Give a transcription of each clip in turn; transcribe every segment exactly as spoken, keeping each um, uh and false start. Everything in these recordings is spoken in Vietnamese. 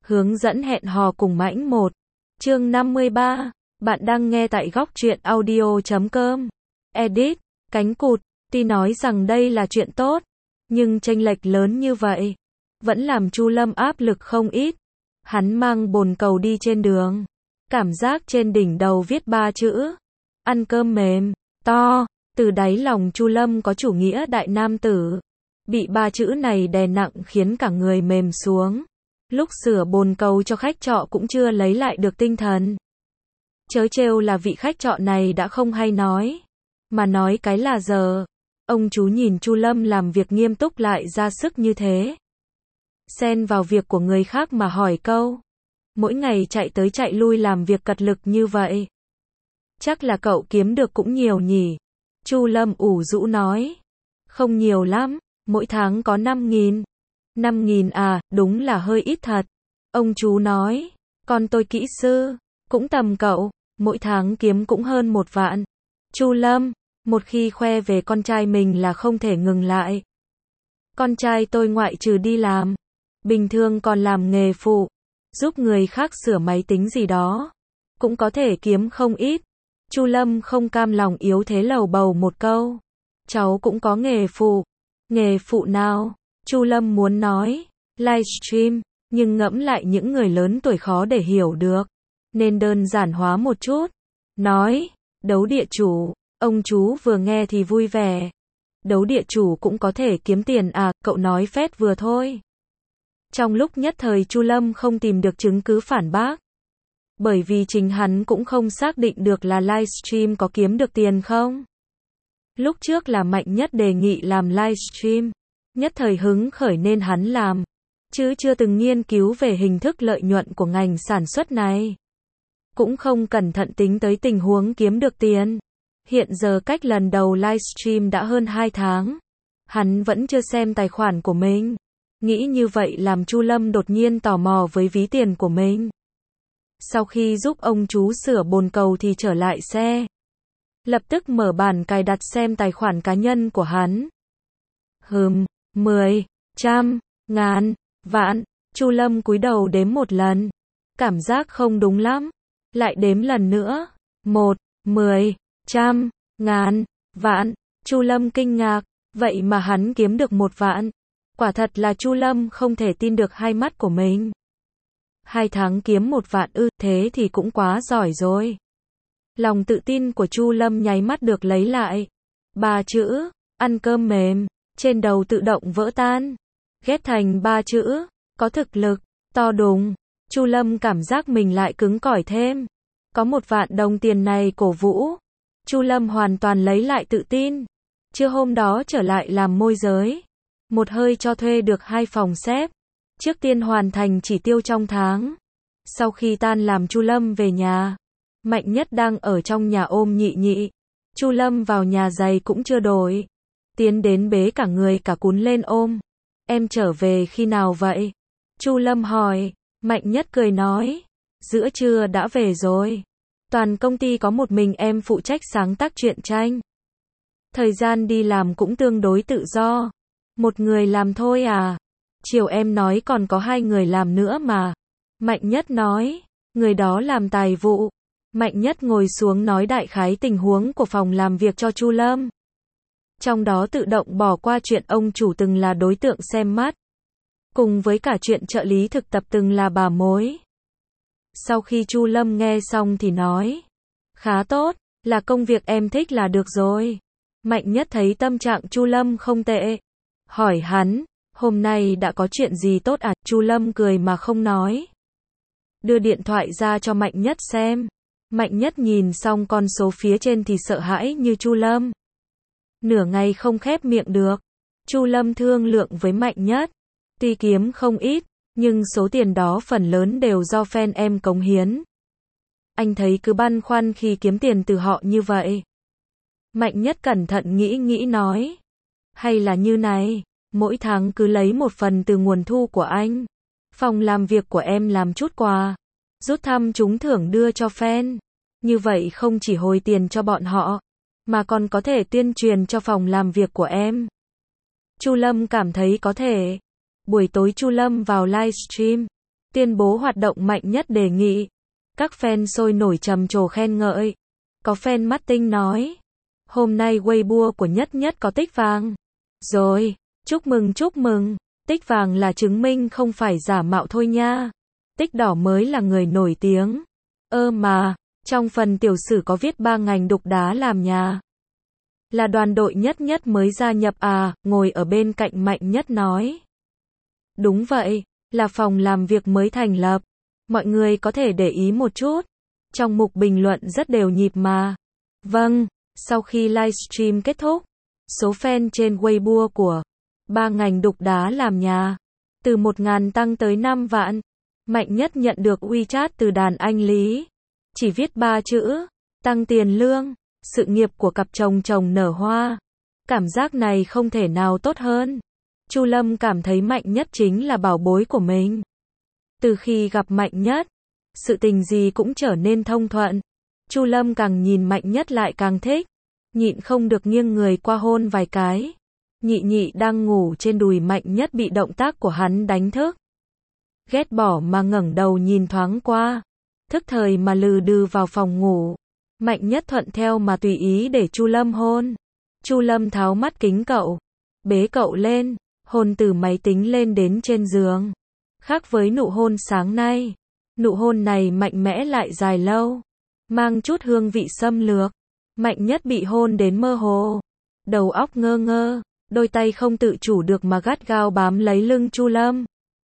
Hướng dẫn hẹn hò cùng Mãnh một. Chương năm mươi ba. Bạn đang nghe tại góc truyện audio chấm com. Edit. Cánh cụt. Tuy nói rằng đây là chuyện tốt, nhưng chênh lệch lớn như vậy vẫn làm Chu Lâm áp lực không ít. Hắn mang bồn cầu đi trên đường, cảm giác trên đỉnh đầu viết ba chữ: ăn cơm mềm, to. Từ đáy lòng Chu Lâm có chủ nghĩa đại nam tử, bị ba chữ này đè nặng khiến cả người mềm xuống. Lúc sửa bồn cầu cho khách trọ cũng chưa lấy lại được tinh thần. Chớ trêu là vị khách trọ này đã không hay nói, mà nói cái là giờ. Ông chú nhìn Chu Lâm làm việc nghiêm túc lại ra sức như thế, xen vào việc của người khác mà hỏi câu: mỗi ngày chạy tới chạy lui làm việc cật lực như vậy, chắc là cậu kiếm được cũng nhiều nhỉ? Chu Lâm ủ rũ nói: không nhiều lắm, mỗi tháng có năm nghìn. năm nghìn à, đúng là hơi ít thật. Ông chú nói: con tôi kỹ sư, cũng tầm cậu, mỗi tháng kiếm cũng hơn một vạn. Chu Lâm, một khi khoe về con trai mình là không thể ngừng lại. Con trai tôi ngoại trừ đi làm, bình thường còn làm nghề phụ, giúp người khác sửa máy tính gì đó, cũng có thể kiếm không ít. Chu Lâm không cam lòng yếu thế lầu bầu một câu: cháu cũng có nghề phụ. Nghề phụ nào? Chu Lâm muốn nói livestream, nhưng ngẫm lại những người lớn tuổi khó để hiểu được, nên đơn giản hóa một chút, nói đấu địa chủ. Ông chú vừa nghe thì vui vẻ: đấu địa chủ cũng có thể kiếm tiền à? Cậu nói phét vừa thôi. Trong lúc nhất thời Chu Lâm không tìm được chứng cứ phản bác, bởi vì chính hắn cũng không xác định được là livestream có kiếm được tiền không. Lúc trước là Mạnh Nhất đề nghị làm livestream, nhất thời hứng khởi nên hắn làm, chứ chưa từng nghiên cứu về hình thức lợi nhuận của ngành sản xuất này, cũng không cẩn thận tính tới tình huống kiếm được tiền. Hiện giờ cách lần đầu livestream đã hơn hai tháng, hắn vẫn chưa xem tài khoản của mình. Nghĩ như vậy làm Chu Lâm đột nhiên tò mò với ví tiền của mình. Sau khi giúp ông chú sửa bồn cầu thì trở lại xe, lập tức mở bản cài đặt xem tài khoản cá nhân của hắn. Hừm, mười, trăm, ngàn, vạn. Chu Lâm cúi đầu đếm một lần, cảm giác không đúng lắm, lại đếm lần nữa. Một, mười, trăm, ngàn, vạn. Chu Lâm kinh ngạc, vậy mà hắn kiếm được một vạn. Quả thật là Chu Lâm không thể tin được hai mắt của mình. Hai tháng kiếm một vạn ư, thế thì cũng quá giỏi rồi. Lòng tự tin của Chu Lâm nháy mắt được lấy lại. Ba chữ, ăn cơm mềm, trên đầu tự động vỡ tan, ghép thành ba chữ, có thực lực, to đùng. Chu Lâm cảm giác mình lại cứng cỏi thêm. Có một vạn đồng tiền này cổ vũ, Chu Lâm hoàn toàn lấy lại tự tin. Trưa hôm đó trở lại làm môi giới, một hơi cho thuê được hai phòng xếp. Trước tiên hoàn thành chỉ tiêu trong tháng. Sau khi tan làm Chu Lâm về nhà, Mạnh Nhất đang ở trong nhà ôm nhị nhị. Chu Lâm vào nhà giày cũng chưa đổi, tiến đến bế cả người cả cún lên ôm. Em trở về khi nào vậy? Chu Lâm hỏi. Mạnh Nhất cười nói: giữa trưa đã về rồi. Toàn công ty có một mình em phụ trách sáng tác truyện tranh. Thời gian đi làm cũng tương đối tự do. Một người làm thôi à? Chiều em nói còn có hai người làm nữa mà. Mạnh Nhất nói. Người đó làm tài vụ. Mạnh Nhất ngồi xuống nói đại khái tình huống của phòng làm việc cho Chu Lâm. Trong đó tự động bỏ qua chuyện ông chủ từng là đối tượng xem mắt, cùng với cả chuyện trợ lý thực tập từng là bà mối. Sau khi Chu Lâm nghe xong thì nói: khá tốt, là công việc em thích là được rồi. Mạnh Nhất thấy tâm trạng Chu Lâm không tệ, hỏi hắn: hôm nay đã có chuyện gì tốt à? Chu Lâm cười mà không nói, đưa điện thoại ra cho Mạnh Nhất xem. Mạnh Nhất nhìn xong con số phía trên thì sợ hãi như Chu Lâm, nửa ngày không khép miệng được. Chu Lâm thương lượng với Mạnh Nhất, tuy kiếm không ít, nhưng số tiền đó phần lớn đều do fan em cống hiến. Anh thấy cứ băn khoăn khi kiếm tiền từ họ như vậy. Mạnh Nhất cẩn thận nghĩ nghĩ nói: hay là như này, mỗi tháng cứ lấy một phần từ nguồn thu của anh, phòng làm việc của em làm chút quà, rút thăm trúng thưởng đưa cho fan. Như vậy không chỉ hồi tiền cho bọn họ, mà còn có thể tuyên truyền cho phòng làm việc của em. Chu Lâm cảm thấy có thể. Buổi tối Chu Lâm vào livestream, tuyên bố hoạt động Mạnh Nhất đề nghị. Các fan sôi nổi trầm trồ khen ngợi. Có fan mắt tinh nói, hôm nay Weibo của Nhất Nhất có tích vàng. Rồi, chúc mừng chúc mừng, tích vàng là chứng minh không phải giả mạo thôi nha. Tích đỏ mới là người nổi tiếng. Ơ mà, trong phần tiểu sử có viết ba ngành đục đá làm nhà. Là đoàn đội Nhất Nhất mới gia nhập à, ngồi ở bên cạnh Mạnh Nhất nói. Đúng vậy, là phòng làm việc mới thành lập. Mọi người có thể để ý một chút. Trong mục bình luận rất đều nhịp mà. Vâng, sau khi livestream kết thúc, số fan trên Weibo của ba ngành đục đá làm nhà từ một ngàn tăng tới năm vạn. Mạnh Nhất nhận được WeChat từ đàn anh Lý. Chỉ viết ba chữ, tăng tiền lương, sự nghiệp của cặp chồng chồng nở hoa. Cảm giác này không thể nào tốt hơn. Chu Lâm cảm thấy Mạnh Nhất chính là bảo bối của mình. Từ khi gặp Mạnh Nhất, sự tình gì cũng trở nên thông thuận. Chu Lâm càng nhìn Mạnh Nhất lại càng thích, nhịn không được nghiêng người qua hôn vài cái. Nhị nhị đang ngủ trên đùi Mạnh Nhất bị động tác của hắn đánh thức. Ghét bỏ mà ngẩng đầu nhìn thoáng qua, thức thời mà lừ đừ vào phòng ngủ. Mạnh Nhất thuận theo mà tùy ý để Chu Lâm hôn. Chu Lâm tháo mắt kính cậu, bế cậu lên, hôn từ máy tính lên đến trên giường. Khác với nụ hôn sáng nay, nụ hôn này mạnh mẽ lại dài lâu, mang chút hương vị xâm lược. Mạnh Nhất bị hôn đến mơ hồ, đầu óc ngơ ngơ, đôi tay không tự chủ được mà gắt gao bám lấy lưng Chu Lâm.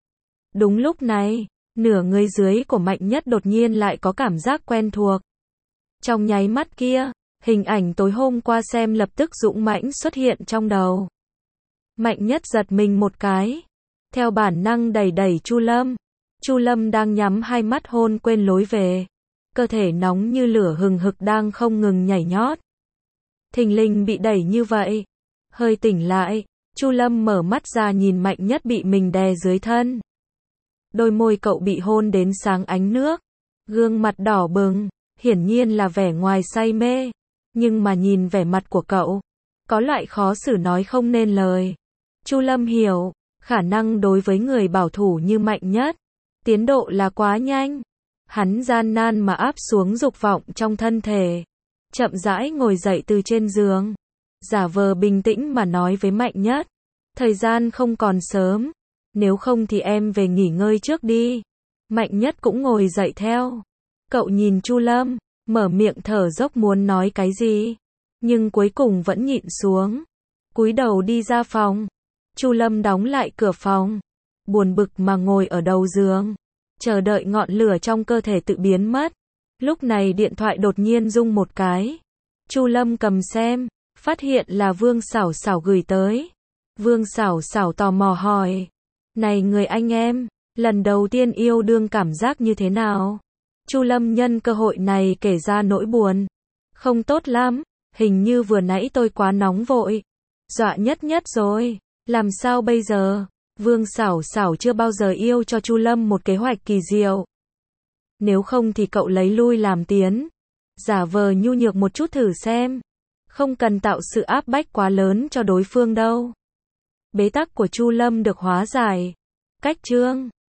Đúng lúc này, nửa người dưới của Mạnh Nhất đột nhiên lại có cảm giác quen thuộc. Trong nháy mắt kia, hình ảnh tối hôm qua xem lập tức dũng mãnh xuất hiện trong đầu. Mạnh Nhất giật mình một cái, theo bản năng đẩy đẩy Chu Lâm. Chu Lâm đang nhắm hai mắt hôn quên lối về, cơ thể nóng như lửa hừng hực đang không ngừng nhảy nhót. Thình lình bị đẩy như vậy, hơi tỉnh lại, Chu Lâm mở mắt ra nhìn Mạnh Nhất bị mình đè dưới thân. Đôi môi cậu bị hôn đến sáng ánh nước, gương mặt đỏ bừng, hiển nhiên là vẻ ngoài say mê, nhưng mà nhìn vẻ mặt của cậu, có loại khó xử nói không nên lời. Chu Lâm hiểu, khả năng đối với người bảo thủ như Mạnh Nhất, tiến độ là quá nhanh. Hắn gian nan mà áp xuống dục vọng trong thân thể, chậm rãi ngồi dậy từ trên giường, giả vờ bình tĩnh mà nói với Mạnh Nhất, thời gian không còn sớm, nếu không thì em về nghỉ ngơi trước đi. Mạnh Nhất cũng ngồi dậy theo. Cậu nhìn Chu Lâm, mở miệng thở dốc muốn nói cái gì, nhưng cuối cùng vẫn nhịn xuống, cúi đầu đi ra phòng. Chu Lâm đóng lại cửa phòng, buồn bực mà ngồi ở đầu giường, chờ đợi ngọn lửa trong cơ thể tự biến mất. Lúc này điện thoại đột nhiên rung một cái. Chu Lâm cầm xem, phát hiện là Vương Sảo Sảo gửi tới. Vương Sảo Sảo tò mò hỏi, này người anh em, lần đầu tiên yêu đương cảm giác như thế nào? Chu Lâm nhân cơ hội này kể ra nỗi buồn. Không tốt lắm, hình như vừa nãy tôi quá nóng vội, dọa Nhất Nhất rồi, làm sao bây giờ? Vương Sảo Sảo chưa bao giờ yêu cho Chu Lâm một kế hoạch kỳ diệu. Nếu không thì cậu lấy lui làm tiến, giả vờ nhu nhược một chút thử xem, không cần tạo sự áp bách quá lớn cho đối phương đâu. Bế tắc của Chu Lâm được hóa giải. Cách chương